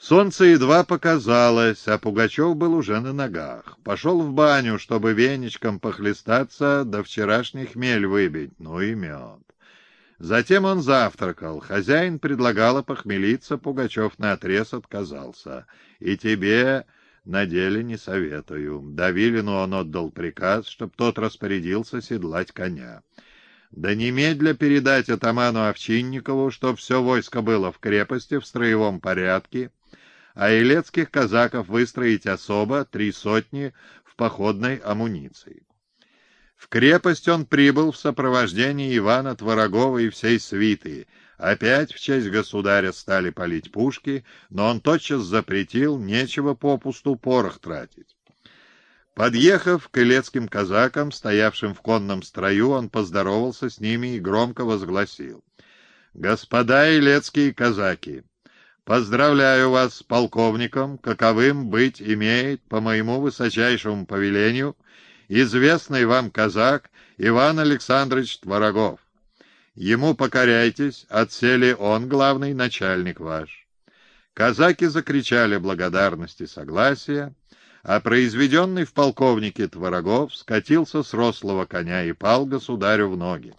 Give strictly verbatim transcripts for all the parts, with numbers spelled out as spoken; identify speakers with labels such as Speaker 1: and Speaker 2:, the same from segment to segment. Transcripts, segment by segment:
Speaker 1: Солнце едва показалось, а Пугачев был уже на ногах. Пошел в баню, чтобы веничком похлестаться, да вчерашний хмель выбить, ну и мед. Затем он завтракал. Хозяин предлагал похмелиться, Пугачев наотрез отказался. И тебе на деле не советую. Давилину он отдал приказ, чтоб тот распорядился седлать коня. Да немедля передать атаману Овчинникову, чтоб все войско было в крепости в строевом порядке, а елецких казаков выстроить особо, три сотни, в походной амуниции. В крепость он прибыл в сопровождении Ивана Творогова и всей свиты. Опять в честь государя стали палить пушки, но он тотчас запретил, нечего попусту порох тратить. Подъехав к елецким казакам, стоявшим в конном строю, он поздоровался с ними и громко возгласил: «Господа елецкие казаки! Поздравляю вас с полковником, каковым быть имеет, по моему высочайшему повелению, известный вам казак Иван Александрович Творогов. Ему покоряйтесь, отселе он главный начальник ваш». Казаки закричали благодарности согласия, а произведенный в полковнике Творогов скатился с рослого коня и пал государю в ноги.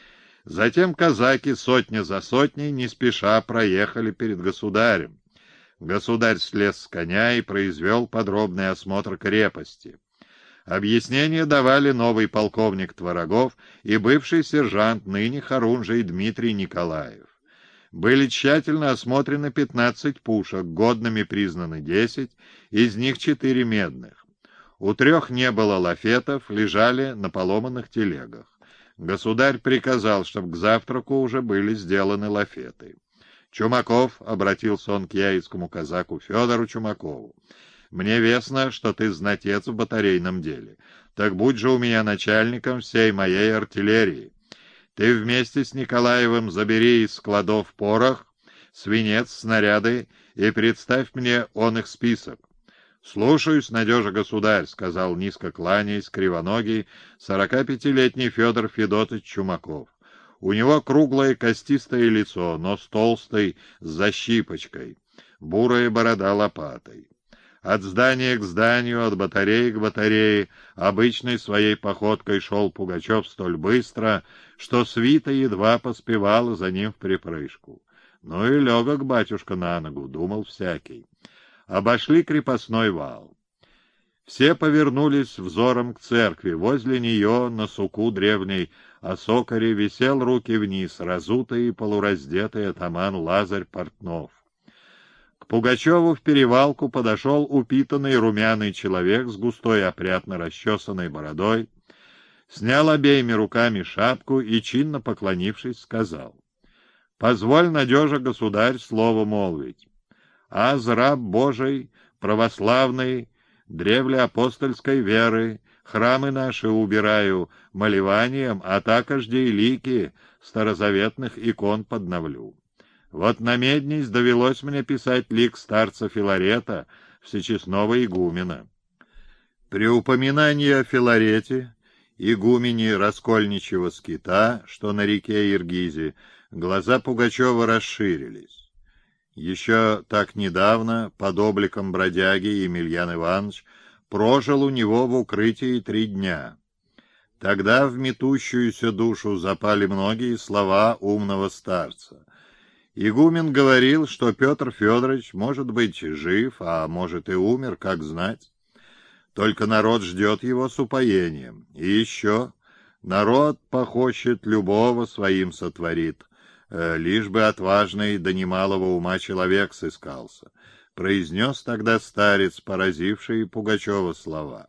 Speaker 1: Затем казаки сотня за сотней не спеша проехали перед государем. Государь слез с коня и произвел подробный осмотр крепости. Объяснения давали новый полковник Творогов и бывший сержант, ныне хорунжий Дмитрий Николаев. Были тщательно осмотрены пятнадцать пушек, годными признаны десять, из них четыре медных. У трех не было лафетов, лежали на поломанных телегах. Государь приказал, чтобы к завтраку уже были сделаны лафеты. «Чумаков», — обратился он к яицкому казаку Федору Чумакову, — «мне вестно, что ты знатец в батарейном деле. Так будь же у меня начальником всей моей артиллерии. Ты вместе с Николаевым забери из складов порох, свинец, снаряды и представь мне он их список». «Слушаюсь, надежа государь», — сказал, низко кланяясь, кривоногий, сорокапятилетний Федор Федотыч Чумаков. У него круглое костистое лицо, нос толстый, с защипочкой, бурая борода лопатой. От здания к зданию, от батареи к батарее обычной своей походкой шел Пугачев столь быстро, что свита едва поспевала за ним в припрыжку. «Ну и легок батюшка на ногу», — думал всякий. Обошли крепостной вал. Все повернулись взором к церкви. Возле нее, на суку древней осокоре, висел руки вниз, разутый и полураздетый атаман Лазарь Портнов. К Пугачеву в перевалку подошел упитанный румяный человек с густой опрятно расчесанной бородой, снял обеими руками шапку и, чинно поклонившись, сказал: «Позволь, надежа государь, слово молвить. Аз раб Божий, православный, древле апостольской веры, храмы наши убираю молеванием, а такожде и лики старозаветных икон подновлю. Вот на меднись довелось мне писать лик старца Филарета, всечестного игумена». При упоминании о Филарете, игумене Раскольничьего скита, что на реке Иргизе, глаза Пугачева расширились. Еще так недавно, под обликом бродяги, Емельян Иванович прожил у него в укрытии три дня. Тогда в метущуюся душу запали многие слова умного старца. Игумен говорил, что Петр Федорович может быть жив, а может и умер, как знать. Только народ ждет его с упоением. И еще народ похочет, любого своим сотворит, лишь бы отважный до немалого ума человек сыскался, произнес тогда старец, поразивший Пугачева слова.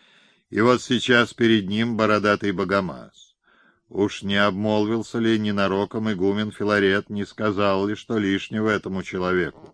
Speaker 1: И вот сейчас перед ним бородатый богомаз. Уж не обмолвился ли ненароком игумен Филарет, не сказал ли что лишнего этому человеку?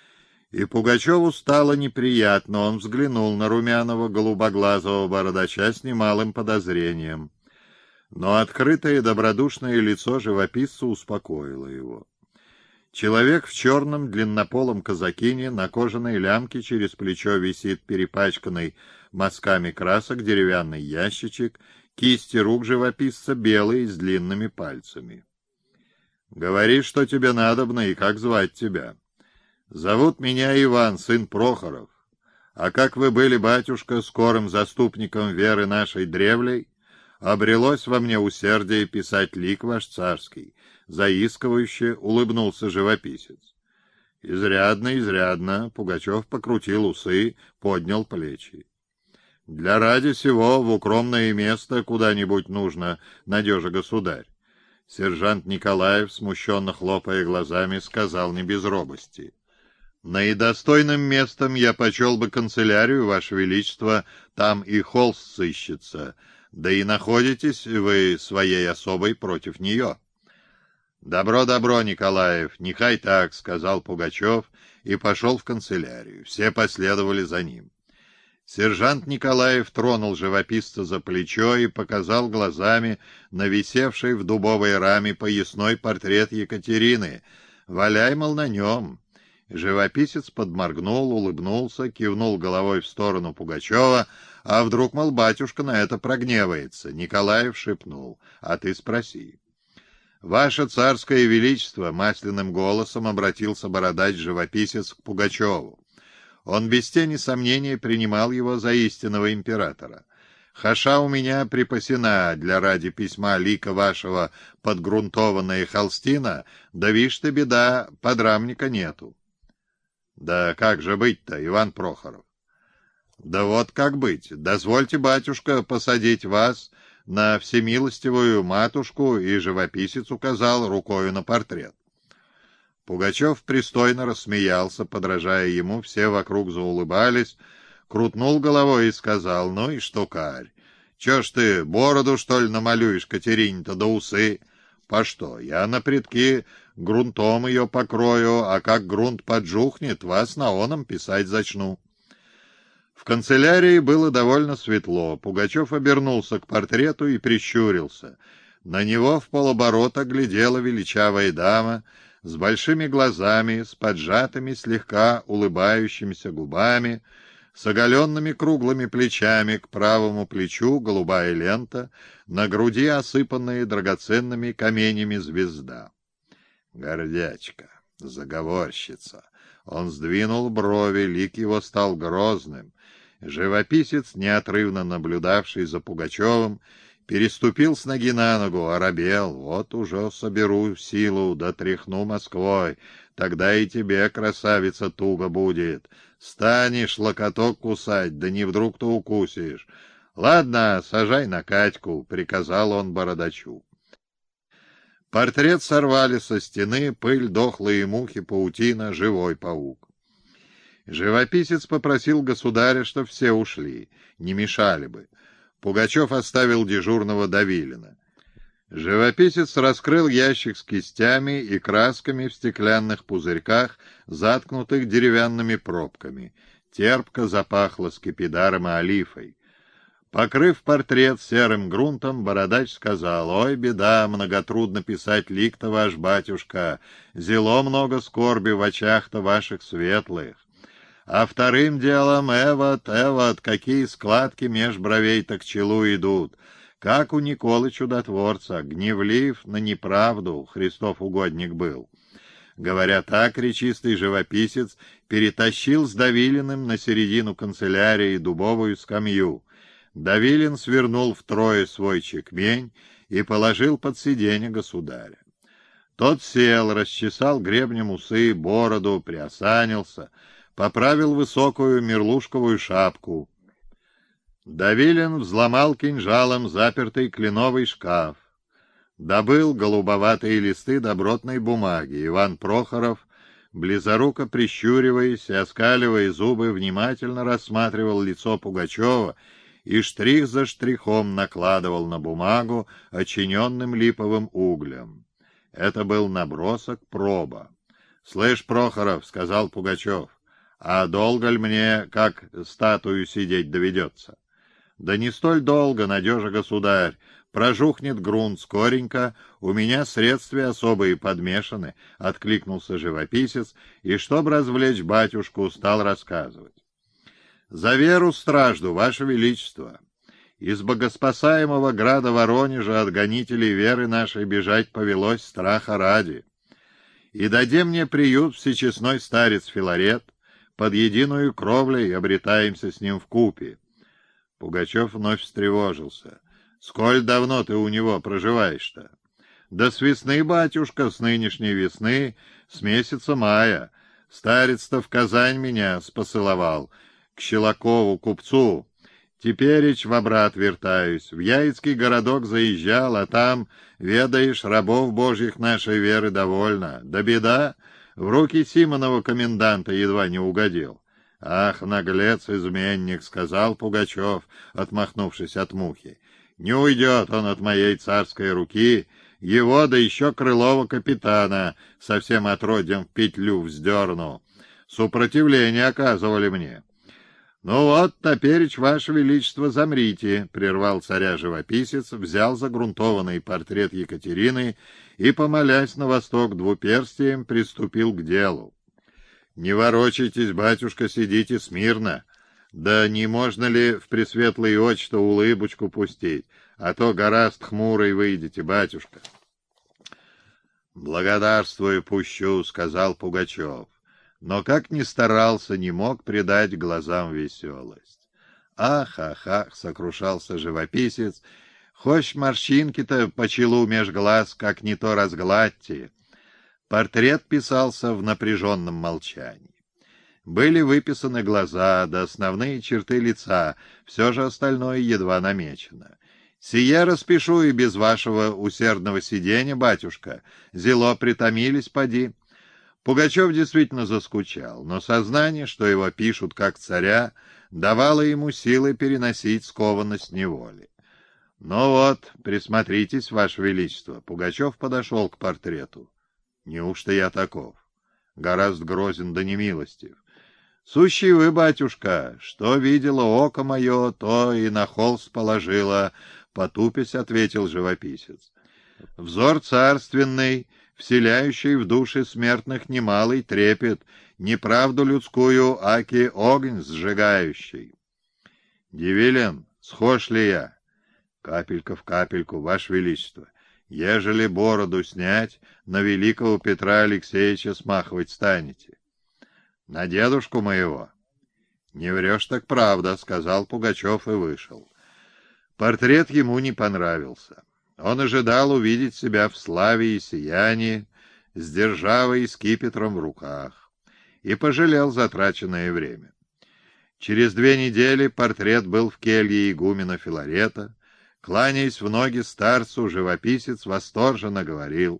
Speaker 1: И Пугачеву стало неприятно, он взглянул на румяного голубоглазого бородача с немалым подозрением. Но открытое добродушное лицо живописца успокоило его. Человек в черном длиннополом казакине, на кожаной лямке через плечо висит перепачканный мазками красок деревянный ящичек, кисти рук живописца белые с длинными пальцами. «Говори, что тебе надобно и как звать тебя». Зовут меня Иван, сын Прохоров. А как вы были, батюшка, скорым заступником веры нашей древлей, обрелось во мне усердие писать лик ваш царский. Заискивающе улыбнулся живописец. Изрядно, изрядно, Пугачев покрутил усы, поднял плечи. Для ради сего в укромное место куда-нибудь нужно, надежа государь. Сержант Николаев, смущенно хлопая глазами, сказал не без робости. Наидостойным местом я почел бы канцелярию, ваше величество, там и холст сыщется, да и находитесь вы своей особой против нее. «Добро, добро, Николаев, нехай так», — сказал Пугачев и пошел в канцелярию. Все последовали за ним. Сержант Николаев тронул живописца за плечо и показал глазами на висевший в дубовой раме поясной портрет Екатерины. «Валяй, мол, на нем». Живописец подморгнул, улыбнулся, кивнул головой в сторону Пугачева, а вдруг, мол, батюшка на это прогневается. Николаев шепнул: «А ты спроси». «Ваше царское величество», — масляным голосом обратился бородач-живописец к Пугачеву. Он без тени сомнения принимал его за истинного императора. «Хаша у меня припасена для ради письма лика вашего подгрунтованная холстина, да вишь ты, беда, подрамника нету». «Да как же быть-то, Иван Прохоров?» «Да вот как быть. Дозвольте, батюшка, посадить вас на всемилостивую матушку», и живописец указал рукою на портрет. Пугачев пристойно рассмеялся, подражая ему, все вокруг заулыбались, крутнул головой и сказал: «Ну и штукарь, чё ж ты, бороду, что ли, намалюешь Катерине-то да усы? По что, я на предки грунтом ее покрою, а как грунт поджухнет, вас на оном писать зачну». В канцелярии было довольно светло. Пугачев обернулся к портрету и прищурился. На него в полоборота глядела величавая дама с большими глазами, с поджатыми, слегка улыбающимися губами, с оголенными круглыми плечами, к правому плечу голубая лента, на груди осыпанные драгоценными каменями звезда. Гордячка, заговорщица. Он сдвинул брови, лик его стал грозным. Живописец, неотрывно наблюдавший за Пугачевым, переступил с ноги на ногу, оробел. «Вот уже соберу силу, да тряхну Москвой, тогда и тебе, красавица, туго будет. Станешь локоток кусать, да не вдруг-то укусишь. Ладно, сажай на Катьку», — приказал он бородачу. Портрет сорвали со стены, пыль, дохлые мухи, паутина, живой паук. Живописец попросил государя, чтоб все ушли, не мешали бы. Пугачев оставил дежурного Давилина. Живописец раскрыл ящик с кистями и красками в стеклянных пузырьках, заткнутых деревянными пробками. Терпко запахло скипидаром и олифой. Покрыв портрет серым грунтом, бородач сказал: «Ой, беда, многотрудно писать лик-то, ваш батюшка, зело много скорби в очах-то ваших светлых. А вторым делом, эвот, эвот, какие складки меж бровей-то к челу идут, как у Николы Чудотворца, гневлив на неправду, Христов угодник был». Говоря так, речистый живописец перетащил с Давилиным на середину канцелярии дубовую скамью. Давилин свернул втрое свой чекмень и положил под сиденье государя. Тот сел, расчесал гребнем усы, бороду, приосанился, поправил высокую мерлушковую шапку. Давилин взломал кинжалом запертый кленовый шкаф. Добыл голубоватые листы добротной бумаги. Иван Прохоров, близоруко прищуриваясь и оскаливая зубы, внимательно рассматривал лицо Пугачева и штрих за штрихом накладывал на бумагу очиненным липовым углем. Это был набросок, проба. «Слышь, Прохоров, — сказал Пугачев, — а долго ли мне, как статую, сидеть доведется?» «Да не столь долго, надежа государь. Прожухнет грунт скоренько, у меня средства особые подмешаны», — откликнулся живописец, и, чтоб развлечь батюшку, стал рассказывать. «За веру стражду, ваше величество! Из богоспасаемого града Воронежа от гонителей веры нашей бежать повелось страха ради. и даде мне приют всечестной старец Филарет, под единую кровлей обретаемся с ним вкупе. Пугачев вновь встревожился. — Сколь давно ты у него проживаешь-то? — Да с весны, батюшка, с нынешней весны, с месяца мая. Старец-то в Казань меня спосыловал, к Щелокову купцу. Теперечь в обрат вертаюсь, в Яицкий городок заезжал, а там, ведаешь, рабов божьих нашей веры довольно. Да беда, в руки Симонова коменданта едва не угодил. — Ах, наглец-изменник, — сказал Пугачев, отмахнувшись от мухи. — Не уйдет он от моей царской руки, его, да еще Крылова капитана, совсем отродьем в петлю вздерну. Сопротивление оказывали мне. — Ну вот, топеречь, ваше величество, замрите, — прервал царя живописец, взял загрунтованный портрет Екатерины и, помолясь на восток двуперстием, приступил к делу. — Не ворочайтесь, батюшка, сидите смирно. Да не можно ли в пресветлые очи-то улыбочку пустить, а то гораст хмурой выйдете, батюшка. — Благодарствую, пущу, — сказал Пугачев, но, как ни старался, не мог придать глазам веселость. — Ах, ах, ах, — сокрушался живописец, — хоть морщинки-то по челу меж глаз, как не то разгладьте. Портрет писался в напряженном молчании. Были выписаны глаза, да основные черты лица, все же остальное едва намечено. Сие распишу и без вашего усердного сиденья, батюшка. Зело притомились, поди. Пугачев действительно заскучал, но сознание, что его пишут как царя, давало ему силы переносить скованность неволи. — Ну вот, присмотритесь, ваше величество. Пугачев подошел к портрету. — Неужто я таков? Гораздо грозен да немилостив. — Сущий вы, батюшка, что видело око мое, то и на холст положило, — потупясь ответил живописец. — Взор царственный, вселяющий в души смертных немалый трепет, неправду людскую, аки огонь сжигающий. — Дивилен, схож ли я? — Капелька в капельку, ваше величество. Ежели бороду снять, на великого Петра Алексеевича смахивать станете. — На дедушку моего. — Не врешь, так правда, — сказал Пугачев и вышел. Портрет ему не понравился. Он ожидал увидеть себя в славе и сиянии, с державой и скипетром в руках, и пожалел затраченное время. Через две недели портрет был в келье игумена Филарета. Кланяясь в ноги старцу, живописец восторженно говорил: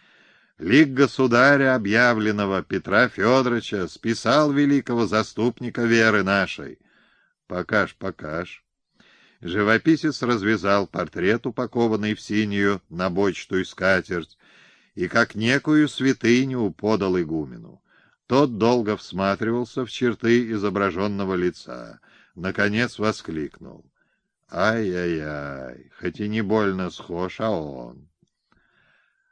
Speaker 1: «Лик государя, объявленного Петра Федоровича, списал великого заступника веры нашей». «Покаж, покаж». Живописец развязал портрет, упакованный в синюю набойчатую скатерть, и как некую святыню подал игумену. Тот долго всматривался в черты изображенного лица, наконец воскликнул: «Ай-яй-яй, хоть и не больно схож, а он».